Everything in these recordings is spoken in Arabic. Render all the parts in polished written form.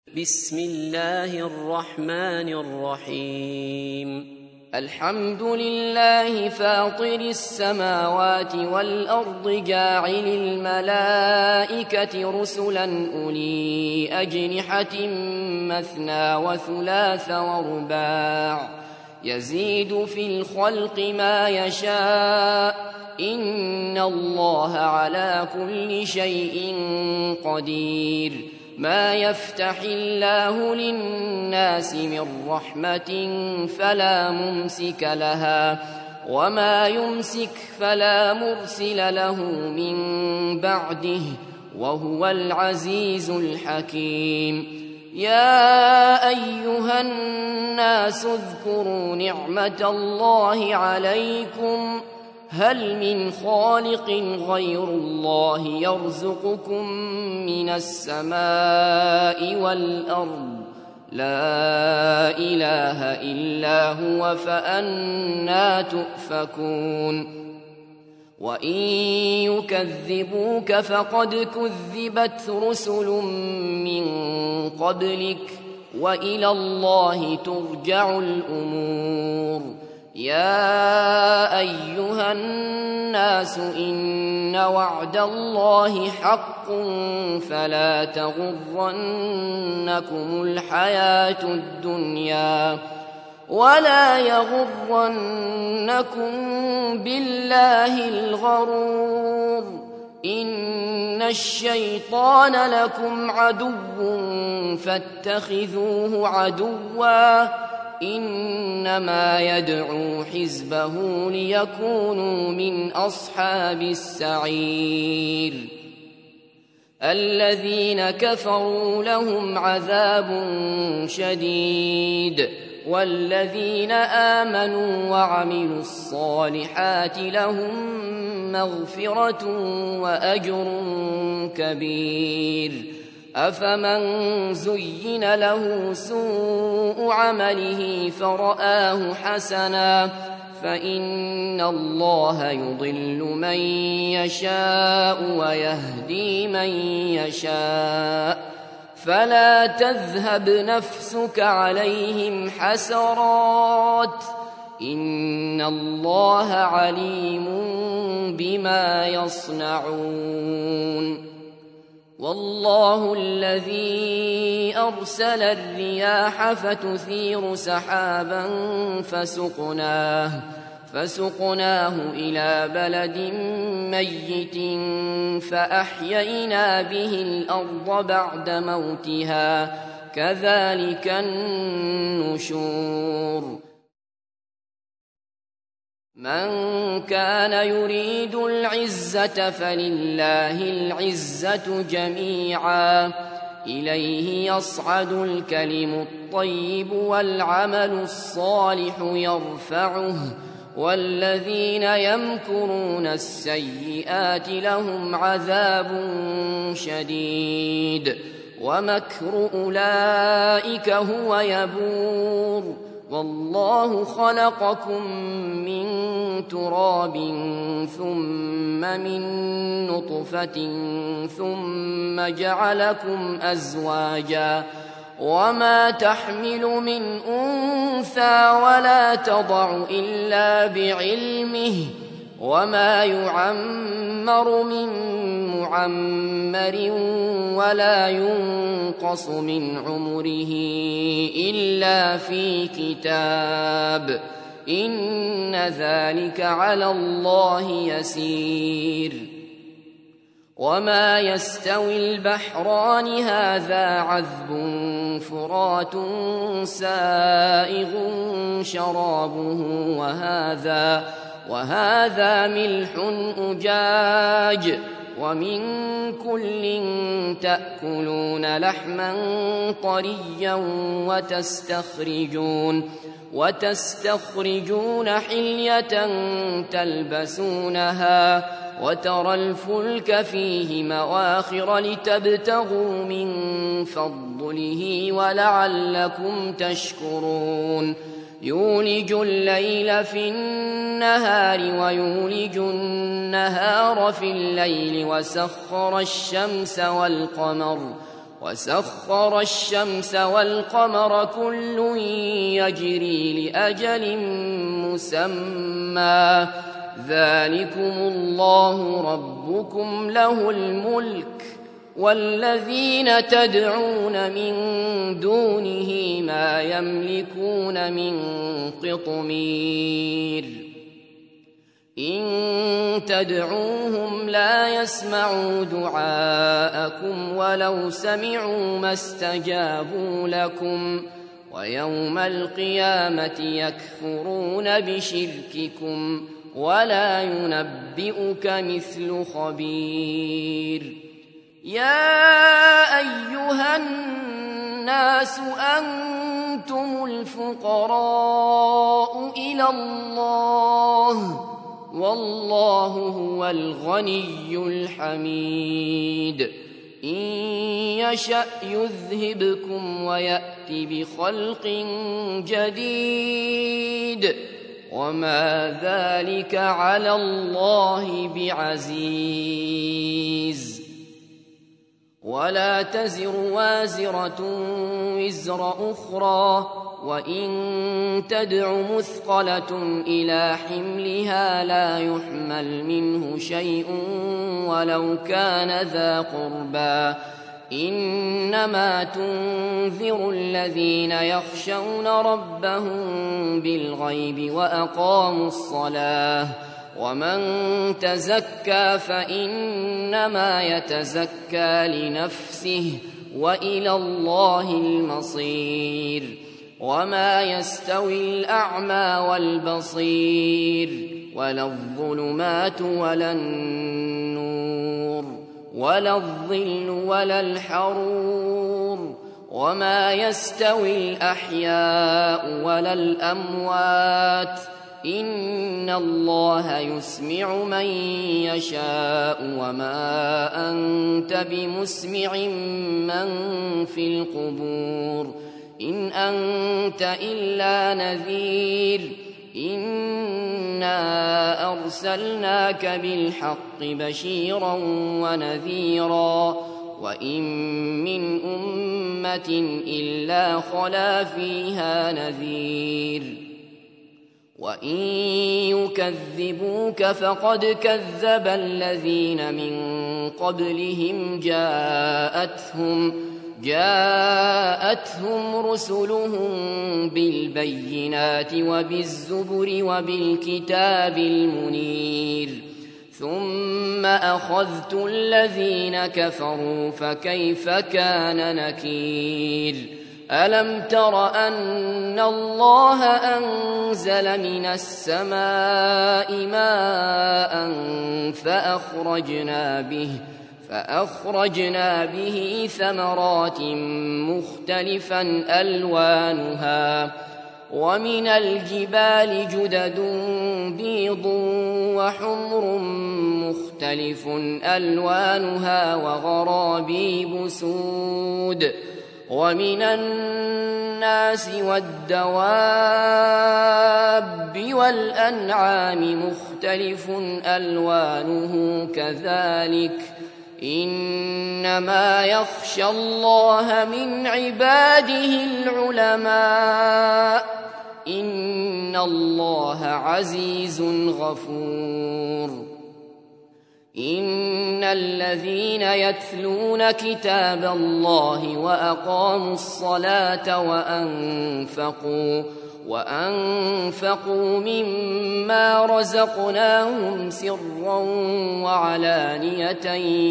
بسم الله الرحمن الرحيم الحمد لله فاطر السماوات والأرض جاعل الملائكة رسلا أولي أجنحة مثنى وثلاث ورباع يزيد في الخلق ما يشاء إن الله على كل شيء قدير ما يفتح الله للناس من رحمة فلا ممسك لها وما يمسك فلا مرسل له من بعده وهو العزيز الحكيم يا أيها الناس اذكروا نعمة الله عليكم هل من خالق غير الله يرزقكم من السماء والأرض لا إله إلا هو فأنى تؤفكون وإن يكذبوك فقد كذبت رسل من قبلك وإلى الله ترجع الأمور يا أيها الناس إن وعد الله حق فلا تغرنكم الحياة الدنيا ولا يغرنكم بالله الغرور إن الشيطان لكم عدو فاتخذوه عدوا إنما يدعو حزبه ليكونوا من أصحاب السعير الذين كفروا لهم عذاب شديد والذين آمنوا وعملوا الصالحات لهم مغفرة وأجر كبير أفمن زين له سوء عمله فرآه حسنا فإن الله يضل من يشاء ويهدي من يشاء فلا تذهب نفسك عليهم حسرات إن الله عليم بما يصنعون والله الذي أرسل الرياح فتثير سحابا فسقناه إلى بلد ميت فأحيينا به الأرض بعد موتها كذلك النشور من كان يريد العزة فلله العزة جميعا إليه يصعد الكلم الطيب والعمل الصالح يرفعه والذين يمكرون السيئات لهم عذاب شديد ومكر أولئك هو يبور والله خلقكم من تراب ثم من نطفة ثم جعلكم أزواجا وما تحمل من أنثى ولا تضع إلا بعلمه وما يعمر من معمر ولا ينقص من عمره إلا في كتاب إن ذلك على الله يسير وما يستوي البحران هذا عذب فرات سائغ شرابه وهذا ملح أجاج ومن كل تأكلون لحما طريا وتستخرجون حلية تلبسونها وترى الفلك فيه مواخر لتبتغوا من فضله ولعلكم تشكرون يولج الليل في النهار ويولج النهار في الليل وسخر الشمس وسخر الشمس والقمر كل يجري لأجل مسمى ذلكم الله ربكم له الملك والذين تدعون من دونه ما يملكون من قطمير إن تدعوهم لا يسمعوا دعاءكم ولو سمعوا ما استجابوا لكم ويوم القيامة يكفرون بشرككم ولا ينبئك مثل خبير يا أيها الناس أنتم الفقراء إلى الله والله هو الغني الحميد إن يشأ يذهبكم ويأت بخلق جديد وما ذلك على الله بعزيز ولا تزر وازرة وزر أخرى وإن تدع مثقلة إلى حملها لا يحمل منه شيء ولو كان ذا قربى إنما تنذر الذين يخشون ربهم بالغيب وأقاموا الصلاة ومن تزكى فإنما يتزكى لنفسه وإلى الله المصير وما يستوي الأعمى والبصير ولا الظلمات ولا النور ولا الظل ولا الحرور وما يستوي الأحياء ولا الأموات إن الله يسمع من يشاء وما أنت بمسمع من في القبور إن أنت إلا نذير إنا أرسلناك بالحق بشيرا ونذيرا وإن من أمة إلا خلا فيها نذير وإن يكذبوك فقد كذب الذين من قبلهم جاءتهم رسلهم بالبينات وبالزبر وبالكتاب المنير ثم أخذت الذين كفروا فكيف كان نكير ألم تر أن الله أنزل من السماء ماء فأخرجنا به ثمرات مختلفا ألوانها ومن الجبال جدد بيض وحمر مختلف ألوانها وغرابيب سود ومن الناس والدواب والأنعام مختلف ألوانه كذلك إنما يخشى الله من عباده العلماء إن الله عزيز غفور إن الذين يتلون كتاب الله وأقاموا الصلاة وأنفقوا مما رزقناهم سرا وعلانية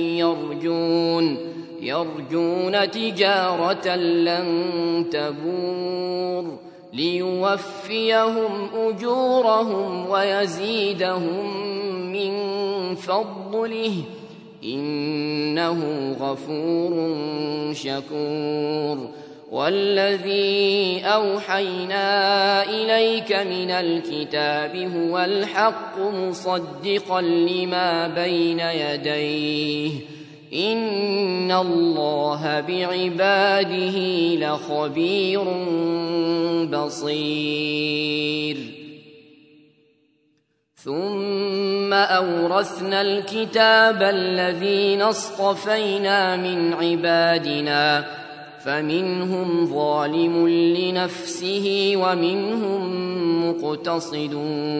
يرجون تجارة لن تبور ليوفيهم أجورهم ويزيدهم من فضله إنه غفور شكور والذي أوحينا إليك من الكتاب هو الحق مصدقا لما بين يديه إن الله بعباده لخبير بصير ثم أورثنا الكتاب الذين اصطفينا من عبادنا فمنهم ظالم لنفسه ومنهم مقتصد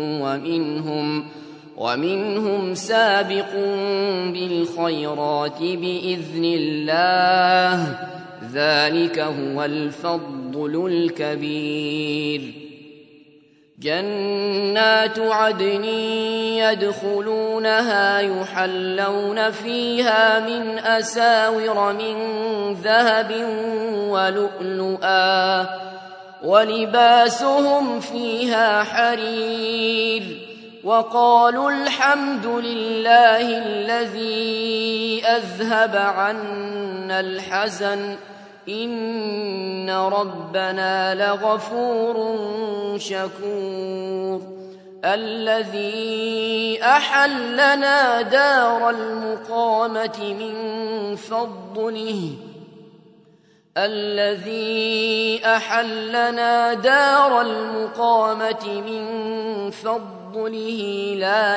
ومنهم سابق بالخيرات بإذن الله ذلك هو الفضل الكبير. جنات عدن يدخلونها يحلون فيها من أساور من ذهب ولؤلؤا ولباسهم فيها حرير وقالوا الحمد لله الذي أذهب عنا الحزن إن ربنا لغفور شكور. الذي أحلنا دار المقامة من فضله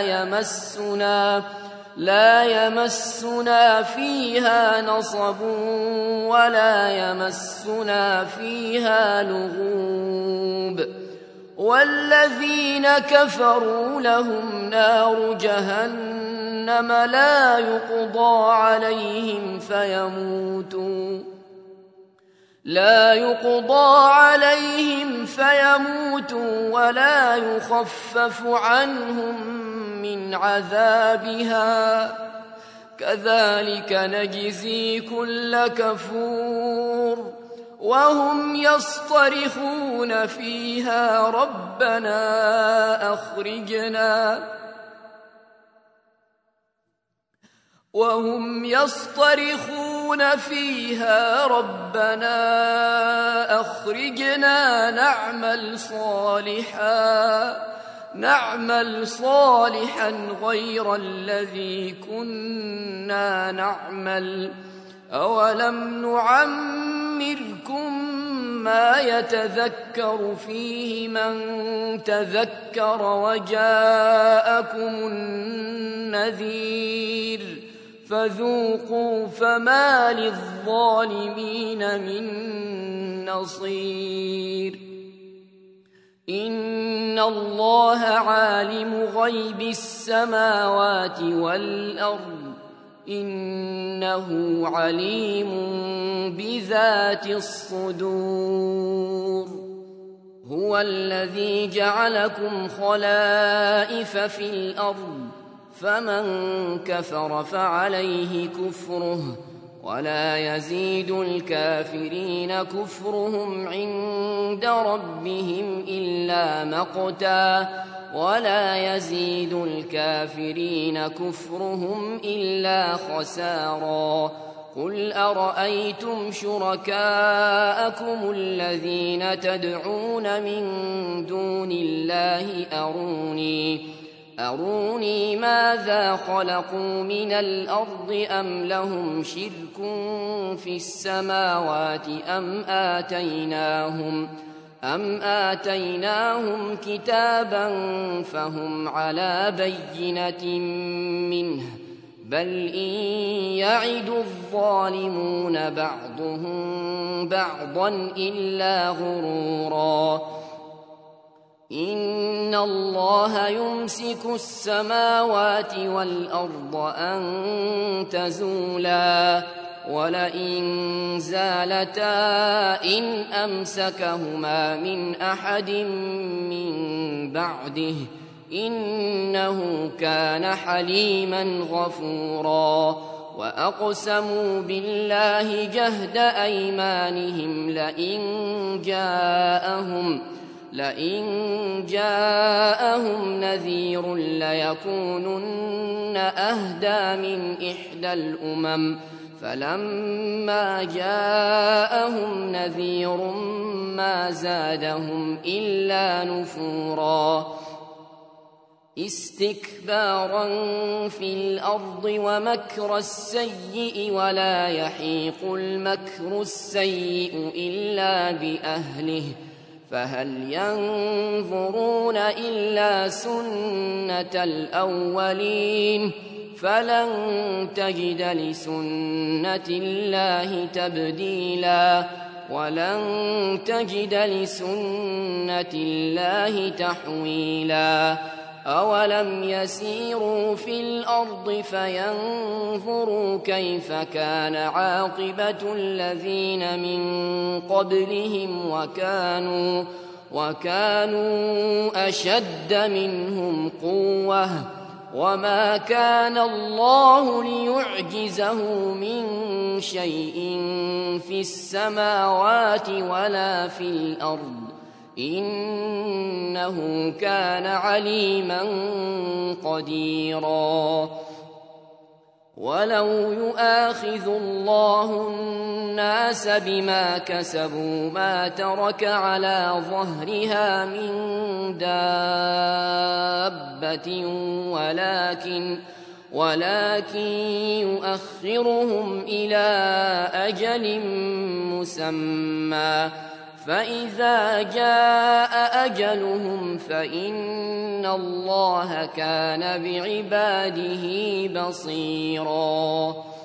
لا يمسنا فيها نصب ولا يمسنا فيها لغوب. والذين كفروا لهم نار جهنم لا يقضى عليهم فيموتوا ولا يخفف عنهم من عذابها كذلك نجزي كل كفور. وهم يصطرخون فيها ربنا أخرجنا نعمل صالحا غير الذي كنا نعمل أولم نعمركم ما يتذكر فيه من تذكر وجاءكم النذير فذوقوا فما للظالمين من نصير. إن الله عالم غيب السماوات والأرض إنه عليم بذات الصدور. هو الذي جعلكم خلائف في الأرض فمن كفر فعليه كفره ولا يزيد الكافرين كفرهم عند ربهم إلا مقتا ولا يزيد الكافرين كفرهم إلا خسارا. قل أرأيتم شركاءكم الذين تدعون من دون الله أروني ماذا خلقوا من الأرض أم لهم شرك في السماوات أم آتيناهم كتابا فهم على بينة منه بل إن يعد الظالمون بعضهم بعضا إلا غرورا. إن الله يمسك السماوات والأرض أن تزولا ولئن زالتا إن أمسكهما من أحد من بعده إنه كان حليما غفورا. وأقسموا بالله جهد أيمانهم لئن جاءهم نذير ليكونن أهدى من إحدى الأمم فلما جاءهم نذير ما زادهم إلا نفورا. استكبارا في الأرض ومكر السيء ولا يحيق المكر السيء إلا بأهله فهل ينظرون إلا سنة الأولين فلن تجد لسنة الله تبديلا ولن تجد لسنة الله تحويلا أولم يسيروا في الأرض فينظروا كيف كان عاقبة الذين من قبلهم وكانوا أشد منهم قوة وما كان الله ليعجزه من شيء في السماوات ولا في الأرض إنه كان عليما قديرا ولو يؤاخذ الله الناس بما كسبوا ما ترك على ظهرها من دابة ولكن يؤخرهم إلى أجل مسمى فإذا جاء أجلهم فإن الله كان بعباده بصيراً